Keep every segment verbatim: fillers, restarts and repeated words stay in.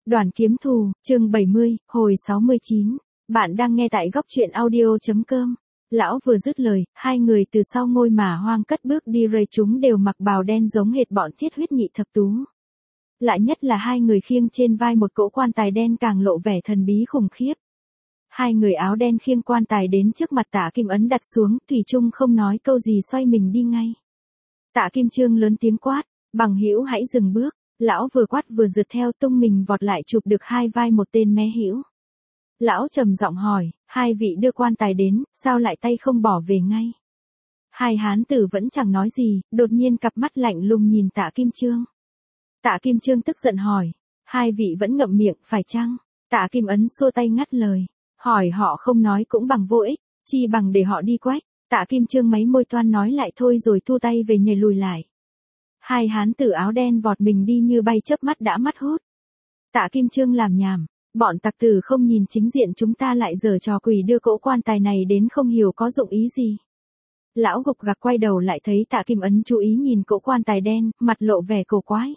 Đoàn kiếm thù, chương bảy mươi, hồi sáu mươi chín. Bạn đang nghe tại góc truyện audio.com. Lão vừa dứt lời, hai người từ sau ngôi mả hoang cất bước đi rơi, chúng đều mặc bào đen giống hệt bọn thiết huyết nhị thập tú. Lạ nhất là hai người khiêng trên vai một cỗ quan tài đen càng lộ vẻ thần bí khủng khiếp. Hai người áo đen khiêng quan tài đến trước mặt Tạ Kim Ấn đặt xuống, thủy chung không nói câu gì xoay mình đi ngay. Tạ Kim Chương lớn tiếng quát, bằng hữu hãy dừng bước. Lão vừa quát vừa rượt theo, tung mình vọt lại chụp được hai vai một tên mé hữu. Lão trầm giọng hỏi, hai vị đưa quan tài đến, sao lại tay không bỏ về ngay? Hai hán tử vẫn chẳng nói gì, đột nhiên cặp mắt lạnh lùng nhìn Tạ Kim Chương. Tạ Kim Chương tức giận hỏi, hai vị vẫn ngậm miệng, phải chăng? Tạ Kim Ấn xua tay ngắt lời, hỏi họ không nói cũng bằng vô ích, chi bằng để họ đi quách. Tạ Kim Chương mấy môi toan nói lại thôi rồi thu tay về nhảy lùi lại. Hai hán tử áo đen vọt mình đi như bay, chớp mắt đã mất hút. Tạ Kim Chương làm nhảm, bọn tặc tử không nhìn chính diện chúng ta lại giở trò quỷ đưa cỗ quan tài này đến, không hiểu có dụng ý gì. Lão gục gặc quay đầu lại thấy Tạ Kim Ấn chú ý nhìn cỗ quan tài đen, mặt lộ vẻ cổ quái.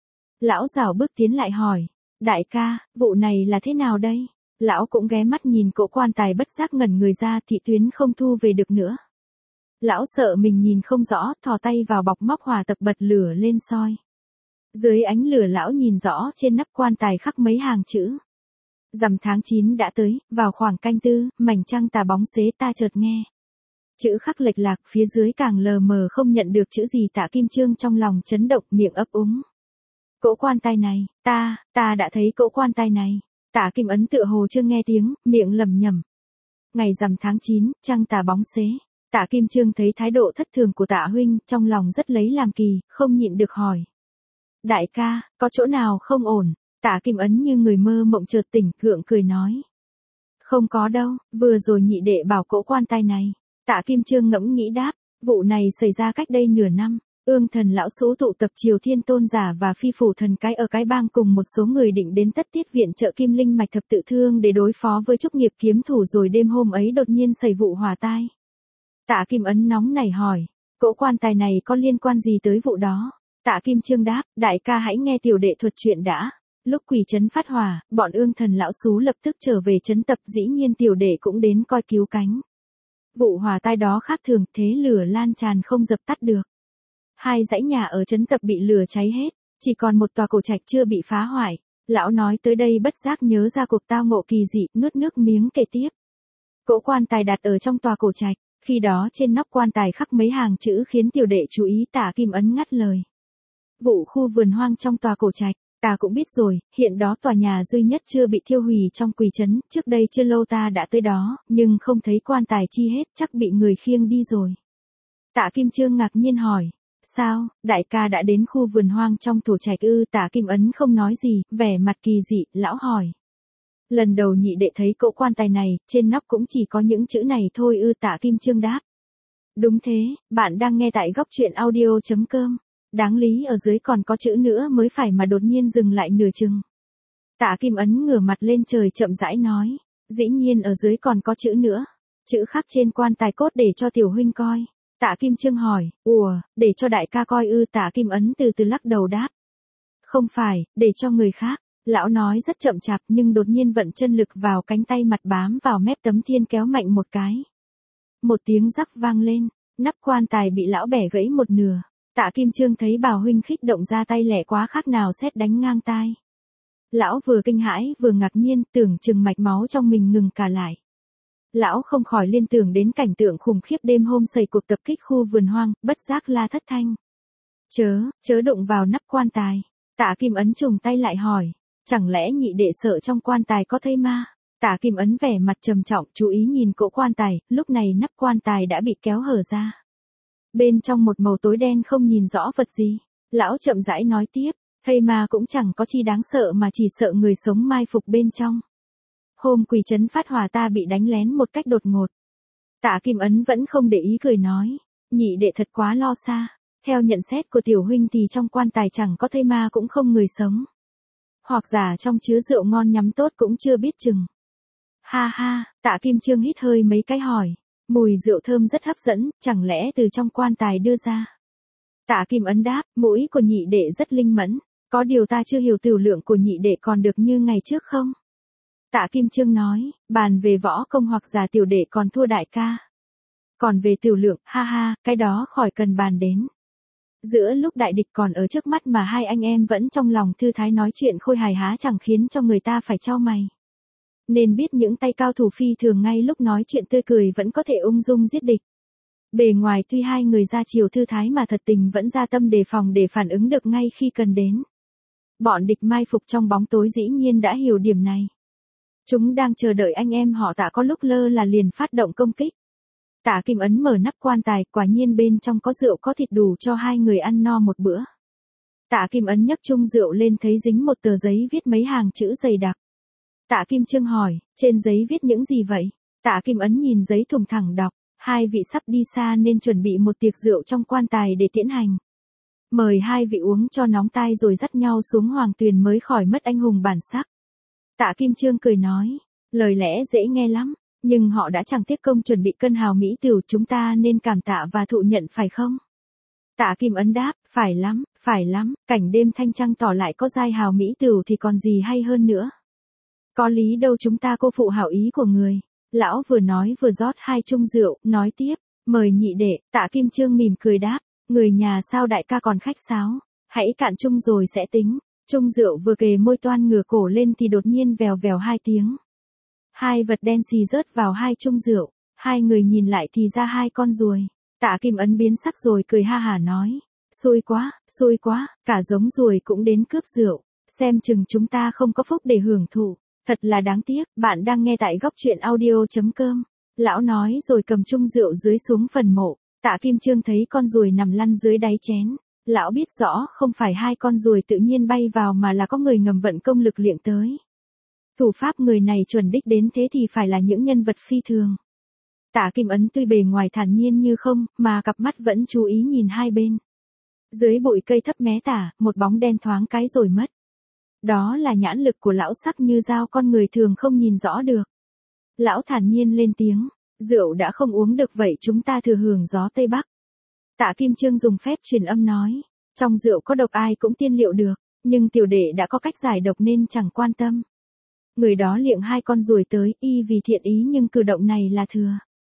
Lão rảo bước tiến lại hỏi, đại ca, vụ này là thế nào đây? Lão cũng ghé mắt nhìn cỗ quan tài, bất giác ngẩn người ra, thị tuyến không thu về được nữa. Lão sợ mình nhìn không rõ, thò tay vào bọc móc hỏa tập bật lửa lên soi. Dưới ánh lửa lão nhìn rõ trên nắp quan tài khắc mấy hàng chữ. Rằm tháng chín đã tới, vào khoảng canh tư, mảnh trăng tà bóng xế ta chợt nghe. Chữ khắc lệch lạc, phía dưới càng lờ mờ không nhận được chữ gì. Tạ Kim Chương trong lòng chấn động, miệng ấp úng. Cỗ quan tài này, ta, ta đã thấy cỗ quan tài này. Tạ Kim Ấn tựa hồ chưa nghe tiếng, miệng lẩm nhẩm. Ngày rằm tháng chín, trăng tà bóng xế. Tạ Kim Chương thấy thái độ thất thường của Tạ huynh, trong lòng rất lấy làm kỳ, không nhịn được hỏi. Đại ca, có chỗ nào không ổn? Tạ Kim Ấn như người mơ mộng chợt tỉnh, gượng cười nói. Không có đâu, vừa rồi nhị đệ bảo cỗ quan tài này. Tạ Kim Chương ngẫm nghĩ đáp, vụ này xảy ra cách đây nửa năm. Ương Thần lão số tụ tập Triều Thiên Tôn giả và Phi Phủ Thần cái ở cái bang cùng một số người định đến Tất Tiết viện trợ Kim Linh mạch thập tự thương để đối phó với Trúc Nghiệp kiếm thủ, rồi đêm hôm ấy đột nhiên xảy vụ hỏa tai. Tạ Kim Ấn nóng nảy hỏi, cỗ quan tài này có liên quan gì tới vụ đó? Tạ Kim Chương đáp, đại ca hãy nghe tiểu đệ thuật chuyện đã. Lúc quỷ trấn phát hỏa, bọn Ương Thần lão xú lập tức trở về trấn tập, dĩ nhiên tiểu đệ cũng đến coi cứu cánh. Vụ hỏa tai đó khác thường, thế lửa lan tràn không dập tắt được. Hai dãy nhà ở trấn tập bị lửa cháy hết, chỉ còn một tòa cổ trạch chưa bị phá hoại. Lão nói tới đây bất giác nhớ ra cuộc tao ngộ kỳ dị, nuốt nước miếng kể tiếp. Cỗ quan tài đặt ở trong tòa cổ trạch. Khi đó trên nóc quan tài khắc mấy hàng chữ khiến tiểu đệ chú ý. Tạ Kim Ấn ngắt lời. Vụ khu vườn hoang trong tòa cổ trạch, ta cũng biết rồi, hiện đó tòa nhà duy nhất chưa bị thiêu hủy trong quỷ trấn, trước đây chưa lâu ta đã tới đó, nhưng không thấy quan tài chi hết, chắc bị người khiêng đi rồi. Tạ Kim Chương ngạc nhiên hỏi, sao, đại ca đã đến khu vườn hoang trong thổ trạch ư? Tạ Kim Ấn không nói gì, vẻ mặt kỳ dị, lão hỏi. Lần đầu nhị đệ thấy cỗ quan tài này, trên nóc cũng chỉ có những chữ này thôi ư? Tạ Kim Chương đáp. Đúng thế, bạn đang nghe tại góc truyện audio.com. Đáng lý ở dưới còn có chữ nữa mới phải mà đột nhiên dừng lại nửa chừng. Tạ Kim Ấn ngửa mặt lên trời chậm rãi nói, dĩ nhiên ở dưới còn có chữ nữa. Chữ khắc trên quan tài cốt để cho tiểu huynh coi. Tạ Kim Chương hỏi, ủa, để cho đại ca coi ư? Tạ Kim Ấn từ từ lắc đầu đáp. Không phải, để cho người khác. Lão nói rất chậm chạp nhưng đột nhiên vận chân lực vào cánh tay, mặt bám vào mép tấm thiên, kéo mạnh một cái. Một tiếng rắc vang lên, nắp quan tài bị lão bẻ gãy một nửa. Tạ Kim Chương thấy Bảo huynh khích động ra tay lẻ quá, khác nào sét đánh ngang tai. Lão vừa kinh hãi vừa ngạc nhiên, tưởng chừng mạch máu trong mình ngừng cả lại. Lão không khỏi liên tưởng đến cảnh tượng khủng khiếp đêm hôm xảy cuộc tập kích khu vườn hoang, bất giác la thất thanh. Chớ, chớ đụng vào nắp quan tài. Tạ Kim Ấn trùng tay lại hỏi, chẳng lẽ nhị đệ sợ trong quan tài có thây ma? Tạ Kim Ấn vẻ mặt trầm trọng, chú ý nhìn cỗ quan tài, lúc này nắp quan tài đã bị kéo hở ra. Bên trong một màu tối đen không nhìn rõ vật gì. Lão chậm rãi nói tiếp, thây ma cũng chẳng có chi đáng sợ mà chỉ sợ người sống mai phục bên trong. Hôm quỷ trấn phát hỏa ta bị đánh lén một cách đột ngột. Tạ Kim Ấn vẫn không để ý, cười nói, nhị đệ thật quá lo xa. Theo nhận xét của tiểu huynh thì trong quan tài chẳng có thây ma cũng không người sống. Hoặc giả trong chứa rượu ngon nhắm tốt cũng chưa biết chừng. Ha ha, Tạ Kim Chương hít hơi mấy cái hỏi. Mùi rượu thơm rất hấp dẫn, chẳng lẽ từ trong quan tài đưa ra? Tạ Kim Ấn đáp, mũi của nhị đệ rất linh mẫn, Có điều ta chưa hiểu tiểu lượng của nhị đệ còn được như ngày trước không? Tạ Kim Trương nói, bàn về võ công hoặc giả tiểu đệ còn thua đại ca. Còn về tiểu lượng, ha ha, cái đó khỏi cần bàn đến. Giữa lúc đại địch còn ở trước mắt mà hai anh em vẫn trong lòng thư thái nói chuyện khôi hài há chẳng khiến cho người ta phải chau mày. Nên biết những tay cao thủ phi thường ngay lúc nói chuyện tươi cười vẫn có thể ung dung giết địch. Bề ngoài tuy hai người ra chiều thư thái mà thật tình vẫn ra tâm đề phòng để phản ứng được ngay khi cần đến. Bọn địch mai phục trong bóng tối dĩ nhiên đã hiểu điểm này. Chúng đang chờ đợi anh em họ Tạ có lúc lơ là liền phát động công kích. Tạ Kim Ấn mở nắp quan tài, quả nhiên bên trong có rượu có thịt đủ cho hai người ăn no một bữa. Tạ Kim Ấn nhấc chung rượu lên thấy dính một tờ giấy viết mấy hàng chữ dày đặc. Tạ Kim Trương hỏi, trên giấy viết những gì vậy? Tạ Kim Ấn nhìn giấy thùng thẳng đọc, hai vị sắp đi xa nên chuẩn bị một tiệc rượu trong quan tài để tiễn hành. Mời hai vị uống cho nóng tai rồi dắt nhau xuống hoàng tuyền mới khỏi mất anh hùng bản sắc. Tạ Kim Trương cười nói, lời lẽ dễ nghe lắm, nhưng họ đã chẳng tiếc công chuẩn bị cân hào mỹ tửu, chúng ta nên cảm tạ và thụ nhận phải không? Tạ Kim Ấn đáp, phải lắm, phải lắm, cảnh đêm thanh trăng tỏ lại có giai hào mỹ tửu thì còn gì hay hơn nữa. Có lý đâu chúng ta cô phụ hảo ý của người. Lão vừa nói vừa rót hai chung rượu, nói tiếp, mời nhị đệ. Tạ Kim Trương mỉm cười đáp, người nhà sao đại ca còn khách sáo, hãy cạn chung rồi sẽ tính. Chung rượu vừa kề môi toan ngửa cổ lên thì đột nhiên vèo vèo hai tiếng. Hai vật đen xì rớt vào hai chung rượu, hai người nhìn lại thì ra hai con ruồi. Tạ Kim Ấn biến sắc rồi cười ha hả nói, xui quá, xui quá, cả giống ruồi cũng đến cướp rượu, xem chừng chúng ta không có phúc để hưởng thụ. Thật là đáng tiếc, bạn đang nghe tại góc truyện audio.com. Lão nói rồi cầm chung rượu dưới xuống phần mộ. Tạ Kim Trương thấy con ruồi nằm lăn dưới đáy chén. Lão biết rõ không phải hai con ruồi tự nhiên bay vào mà là có người ngầm vận công lực liệng tới. Thủ pháp người này chuẩn đích đến thế thì phải là những nhân vật phi thường. Tạ Kim Ấn tuy bề ngoài thản nhiên như không, mà cặp mắt vẫn chú ý nhìn hai bên. Dưới bụi cây thấp mé tả, một bóng đen thoáng cái rồi mất. Đó là nhãn lực của lão sắc như dao, con người thường không nhìn rõ được. Lão thản nhiên lên tiếng, rượu đã không uống được vậy chúng ta thừa hưởng gió Tây Bắc. Tạ Kim Trương dùng phép truyền âm nói, trong rượu có độc ai cũng tiên liệu được, nhưng tiểu đệ đã có cách giải độc nên chẳng quan tâm. Người đó liệng hai con ruồi tới, y vì thiện ý nhưng cử động này là thừa.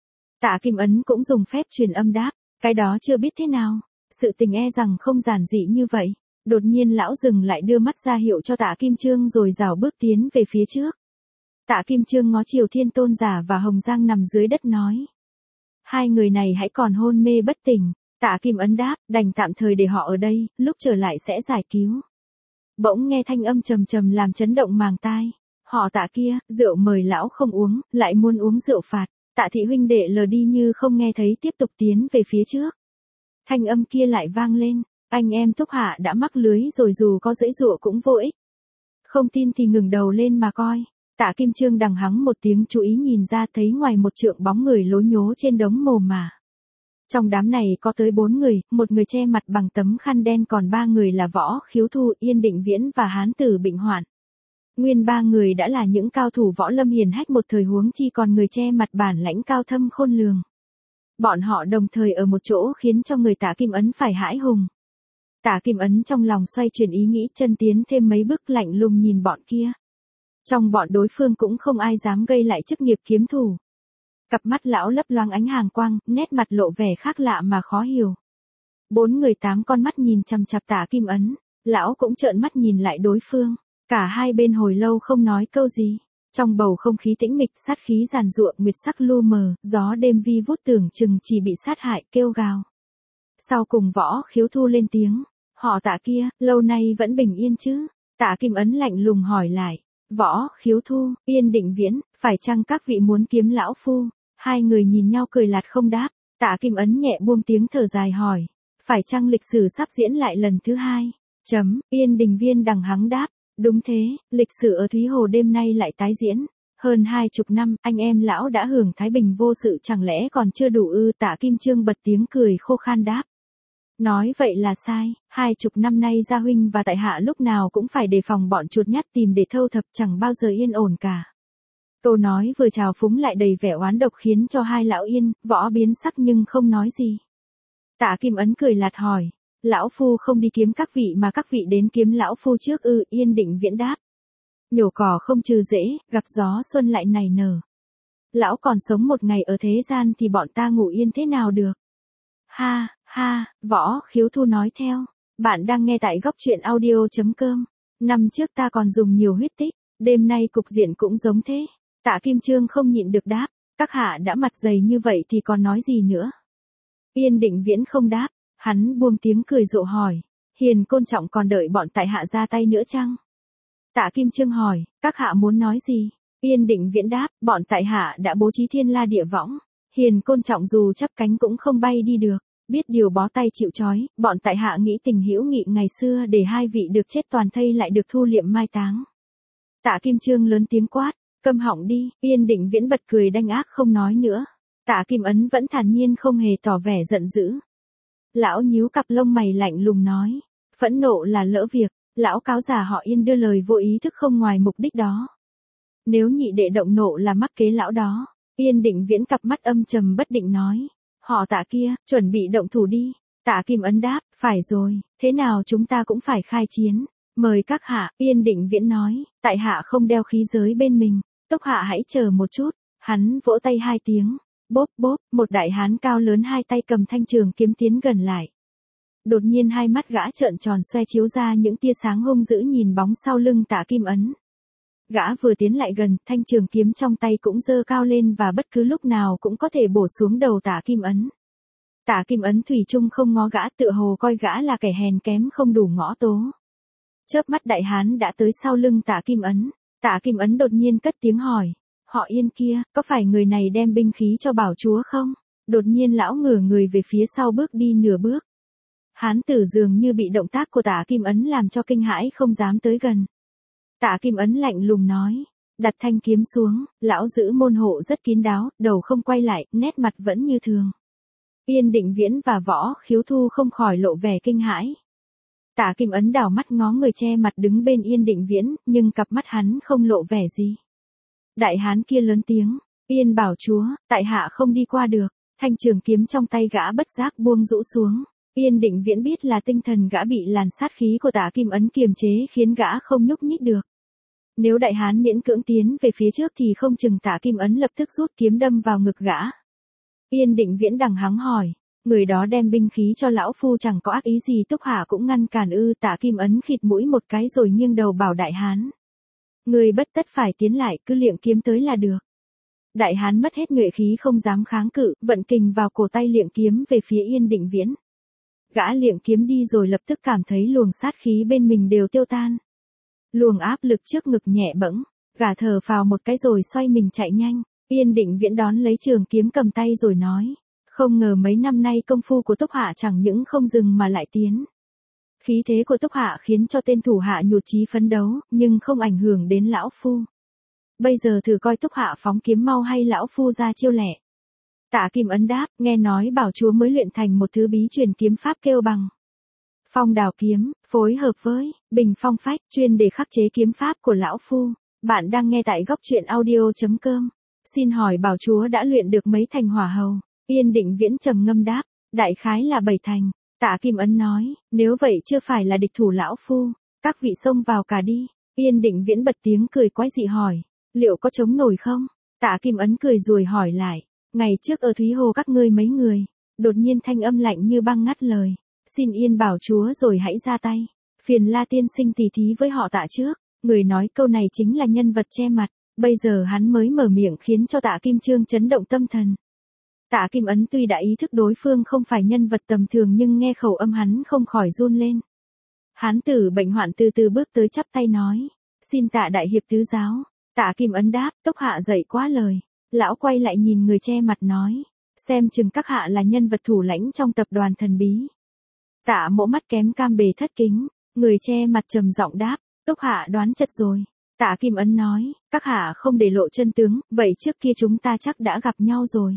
Tạ Kim Ấn cũng dùng phép truyền âm đáp, cái đó chưa biết thế nào, sự tình e rằng không giản dị như vậy. Đột nhiên lão dừng lại đưa mắt ra hiệu cho Tạ Kim Trương rồi rảo bước tiến về phía trước. Tạ Kim Trương ngó chiều Thiên Tôn Giả và Hồng Giang nằm dưới đất nói. Hai người này hãy còn hôn mê bất tỉnh. Tạ Kim Ấn đáp, đành tạm thời để họ ở đây, lúc trở lại sẽ giải cứu. Bỗng nghe thanh âm trầm trầm làm chấn động màng tai. Họ Tạ kia, rượu mời lão không uống, lại muốn uống rượu phạt. Tạ thị huynh đệ lờ đi như không nghe thấy tiếp tục tiến về phía trước. Thanh âm kia lại vang lên. Anh em Thúc Hạ đã mắc lưới rồi dù có giãy giụa cũng vô ích. Không tin thì ngừng đầu lên mà coi. Tạ Kim Trương đằng hắng một tiếng chú ý nhìn ra thấy ngoài một trượng bóng người lố nhố trên đống mồ mả. Trong đám này có tới bốn người, một người che mặt bằng tấm khăn đen còn ba người là Võ Khiếu Thu, Yên Định Viễn và Hán Tử Bệnh Hoạn. Nguyên ba người đã là những cao thủ võ lâm hiền hách một thời, huống chi còn người che mặt bản lãnh cao thâm khôn lường. Bọn họ đồng thời ở một chỗ khiến cho người Tạ Kim Ấn phải hãi hùng. Tạ Kim Ấn trong lòng xoay chuyển ý nghĩ, chân tiến thêm mấy bước lạnh lùng nhìn bọn kia. Trong bọn đối phương cũng không ai dám gây lại chức nghiệp kiếm thủ. Cặp mắt lão lấp loáng ánh hàn quang, nét mặt lộ vẻ khác lạ mà khó hiểu. Bốn người tám con mắt nhìn chằm chằm Tạ Kim Ấn, lão cũng trợn mắt nhìn lại đối phương. Cả hai bên hồi lâu không nói câu gì. Trong bầu không khí tĩnh mịch, sát khí giàn giụa, nguyệt sắc lu mờ, gió đêm vi vút tưởng chừng chỉ bị sát hại, kêu gào. Sau cùng Võ Khiếu Thu lên tiếng. Họ Tạ kia, lâu nay vẫn bình yên chứ? Tạ Kim Ấn lạnh lùng hỏi lại. Võ Khiếu Thu, Yên Định Viễn, phải chăng các vị muốn kiếm lão phu? Hai người nhìn nhau cười lạt không đáp. Tạ Kim Ấn nhẹ buông tiếng thở dài hỏi. Phải chăng lịch sử sắp diễn lại lần thứ hai? Chấm, Yên Định Viên đằng hắng đáp. Đúng thế, lịch sử ở Thúy Hồ đêm nay lại tái diễn. Hơn hai chục năm, anh em lão đã hưởng thái bình vô sự, chẳng lẽ còn chưa đủ ư? Tạ Kim Trương bật tiếng cười khô khan đáp. Nói vậy là sai, hai chục năm nay gia huynh và tại hạ lúc nào cũng phải đề phòng bọn chuột nhắt tìm để thâu thập, chẳng bao giờ yên ổn cả. Câu nói vừa trào phúng lại đầy vẻ oán độc khiến cho hai lão Yên, Võ biến sắc nhưng không nói gì. Tạ Kim Ấn cười lạt hỏi, Lão phu không đi kiếm các vị mà các vị đến kiếm lão phu trước ư? Yên Định Viễn đáp. Nhổ cỏ không trừ rễ, gặp gió xuân lại nảy nở. Lão còn sống một ngày ở thế gian thì bọn ta ngủ yên thế nào được? Ha, ha, Võ Khiếu Thu nói theo. Bạn đang nghe tại góc truyện audio.com. Năm trước ta còn dùng nhiều huyết tích, đêm nay cục diện cũng giống thế. Tạ Kim Chương không nhịn được đáp, các hạ đã mặt dày như vậy thì còn nói gì nữa? Yên Định Viễn không đáp, hắn buông tiếng cười rộ hỏi, Hiền Côn Trọng còn đợi bọn tại hạ ra tay nữa chăng? Tạ Kim Chương hỏi, các hạ muốn nói gì? Yên Định Viễn đáp, bọn tại hạ đã bố trí thiên la địa võng, Hiền Côn Trọng dù chắp cánh cũng không bay đi được, biết điều bó tay chịu trói, bọn tại hạ nghĩ tình hữu nghị ngày xưa để hai vị được chết toàn thây lại được thu liệm mai táng. Tạ Kim Chương lớn tiếng quát, câm họng đi. Yên Định Viễn bật cười đanh ác không nói nữa. Tạ Kim Ấn vẫn thản nhiên không hề tỏ vẻ giận dữ. Lão nhíu cặp lông mày lạnh lùng nói, phẫn nộ là lỡ việc, lão cáo già họ Yên đưa lời vô ý thức không ngoài mục đích đó. Nếu nhị đệ động nộ là mắc kế lão đó. Yên Định Viễn cặp mắt âm trầm bất định nói, họ Tạ kia, chuẩn bị động thủ đi. Tạ Kim Ấn đáp, phải rồi, thế nào chúng ta cũng phải khai chiến. Mời các hạ. Yên Định Viễn nói, tại hạ không đeo khí giới bên mình, Túc hạ hãy chờ một chút. Hắn vỗ tay hai tiếng, bốp bốp, một đại hán cao lớn hai tay cầm thanh trường kiếm tiến gần lại. Đột nhiên hai mắt gã trợn tròn xoe chiếu ra những tia sáng hung dữ nhìn bóng sau lưng Tạ Kim Ấn. Gã vừa tiến lại gần, thanh trường kiếm trong tay cũng giơ cao lên và bất cứ lúc nào cũng có thể bổ xuống đầu Tạ Kim Ấn. Tạ Kim Ấn thủy chung không ngó gã, tựa hồ coi gã là kẻ hèn kém không đủ ngõ tố. Chớp mắt đại hán đã tới sau lưng Tạ Kim Ấn. Tạ Kim Ấn đột nhiên cất tiếng hỏi, họ Yên kia, có phải người này đem binh khí cho bảo chúa không? Đột nhiên lão ngửa người về phía sau bước đi nửa bước. Hán tử dường như bị động tác của Tạ Kim Ấn làm cho kinh hãi không dám tới gần. Tạ Kim Ấn lạnh lùng nói, đặt thanh kiếm xuống. Lão giữ môn hộ rất kín đáo, đầu không quay lại, nét mặt vẫn như thường. Yên Định Viễn và Võ Khiếu Thu không khỏi lộ vẻ kinh hãi. Tạ Kim Ấn đảo mắt ngó người che mặt đứng bên Yên Định Viễn, nhưng cặp mắt hắn không lộ vẻ gì. Đại hán kia lớn tiếng, Yên bảo chúa, tại hạ không đi qua được. Thanh trường kiếm trong tay gã bất giác buông rũ xuống. Yên Định Viễn biết là tinh thần gã bị làn sát khí của Tạ Kim Ấn kiềm chế khiến gã không nhúc nhích được. Nếu đại hán miễn cưỡng tiến về phía trước thì không chừng Tạ Kim Ấn lập tức rút kiếm đâm vào ngực gã. Yên Định Viễn đằng hắng hỏi, người đó đem binh khí cho lão phu chẳng có ác ý gì, Túc hạ cũng ngăn cản ư? Tạ Kim Ấn khịt mũi một cái rồi nghiêng đầu bảo đại hán, người bất tất phải tiến lại, cứ liệng kiếm tới là được. Đại hán mất hết nhuệ khí không dám kháng cự, vận kình vào cổ tay liệng kiếm về phía Yên Định Viễn. Gã liệng kiếm đi rồi lập tức cảm thấy luồng sát khí bên mình đều tiêu tan. Luồng áp lực trước ngực nhẹ bẫng, gã thở phào một cái rồi xoay mình chạy nhanh. Yên Định Viễn đón lấy trường kiếm cầm tay rồi nói, không ngờ mấy năm nay công phu của Túc hạ chẳng những không dừng mà lại tiến. Khí thế của Túc hạ khiến cho tên thủ hạ nhụt chí phấn đấu, nhưng không ảnh hưởng đến lão phu. Bây giờ thử coi Túc hạ phóng kiếm mau hay lão phu ra chiêu lẻ. Tạ Kim Ấn đáp, nghe nói bảo chúa mới luyện thành một thứ bí truyền kiếm pháp kêu bằng Phong Đào kiếm, phối hợp với Bình Phong phách, chuyên để khắc chế kiếm pháp của lão phu. Bạn đang nghe tại góc truyện audio.com. Xin hỏi bảo chúa đã luyện được mấy thành hỏa hầu? Yên Định Viễn trầm ngâm đáp, đại khái là bảy thành. Tạ Kim Ấn nói, nếu vậy chưa phải là địch thủ lão phu, các vị xông vào cả đi. Yên Định Viễn bật tiếng cười quái dị hỏi, liệu có chống nổi không? Tạ Kim Ấn cười rồi hỏi lại, ngày trước ở Thúy Hồ các ngươi mấy người? Đột nhiên thanh âm lạnh như băng ngắt lời, xin Yên bảo chúa rồi hãy ra tay. Phiền La tiên sinh tỉ thí với họ Tạ trước. Người nói câu này chính là nhân vật che mặt. Bây giờ hắn mới mở miệng khiến cho Tạ Kim Chương chấn động tâm thần. Tạ Kim Ấn tuy đã ý thức đối phương không phải nhân vật tầm thường nhưng nghe khẩu âm hắn không khỏi run lên. Hán tử bệnh hoạn từ từ bước tới chắp tay nói, xin Tạ đại hiệp tứ giáo. Tạ Kim Ấn đáp, Túc hạ dậy quá lời. Lão quay lại nhìn người che mặt nói, xem chừng các hạ là nhân vật thủ lãnh trong tập đoàn thần bí. Tạ Mỗ mắt kém cam bề thất kính, người che mặt trầm giọng đáp, Túc hạ đoán chật rồi. Tạ Kim Ấn nói, các hạ không để lộ chân tướng, vậy trước kia chúng ta chắc đã gặp nhau rồi.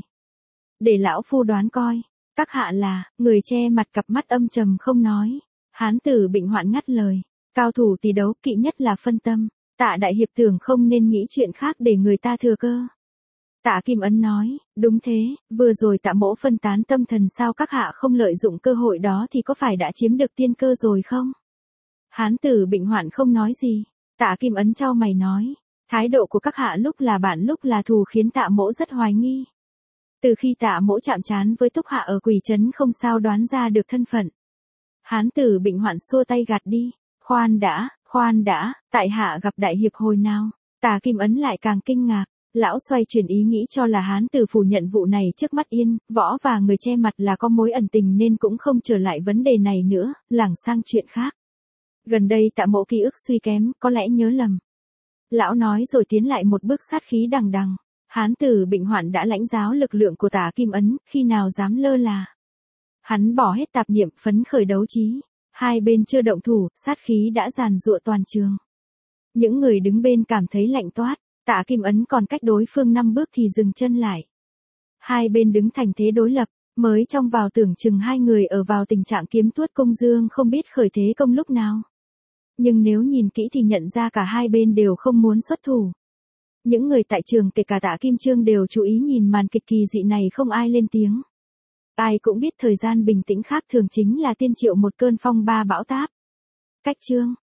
Để lão phu đoán coi, các hạ là, người che mặt cặp mắt âm trầm không nói. Hán tử bệnh hoạn ngắt lời, cao thủ tỷ đấu kỵ nhất là phân tâm. Tạ đại hiệp tưởng không nên nghĩ chuyện khác để người ta thừa cơ. Tạ Kim Ấn nói, đúng thế, vừa rồi Tạ mỗ phân tán tâm thần sao các hạ không lợi dụng cơ hội đó thì có phải đã chiếm được tiên cơ rồi không? Hán tử bệnh hoạn không nói gì. Tạ Kim Ấn chau mày nói, thái độ của các hạ lúc là bạn lúc là thù khiến Tạ mỗ rất hoài nghi. Từ khi Tạ mỗ chạm trán với Túc hạ ở Quỷ Trấn không sao đoán ra được thân phận. Hán tử bệnh hoạn xua tay gạt đi, khoan đã, khoan đã, tại hạ gặp đại hiệp hồi nào? Tạ Kim Ấn lại càng kinh ngạc. Lão xoay chuyển ý nghĩ cho là hán tử phủ nhận vụ này trước mắt yên, võ và người che mặt là có mối ẩn tình nên cũng không trở lại vấn đề này nữa, lảng sang chuyện khác. Gần đây Tạ mỗ ký ức suy kém, có lẽ nhớ lầm. Lão nói rồi tiến lại một bước sát khí đằng đằng. Hán tử bệnh hoạn đã lãnh giáo lực lượng của Tạ Kim Ấn, khi nào dám lơ là. Hắn bỏ hết tạp niệm phấn khởi đấu trí. Hai bên chưa động thủ, sát khí đã giàn giụa toàn trường. Những người đứng bên cảm thấy lạnh toát. Tạ Kim Ấn còn cách đối phương năm bước thì dừng chân lại. Hai bên đứng thành thế đối lập, mới trong vào tưởng chừng hai người ở vào tình trạng kiếm tuốt công dương không biết khởi thế công lúc nào. Nhưng nếu nhìn kỹ thì nhận ra cả hai bên đều không muốn xuất thủ. Những người tại trường kể cả Tạ Kim Trương đều chú ý nhìn màn kịch kỳ dị này không ai lên tiếng. Ai cũng biết thời gian bình tĩnh khác thường chính là tiên triệu một cơn phong ba bão táp. Cách chương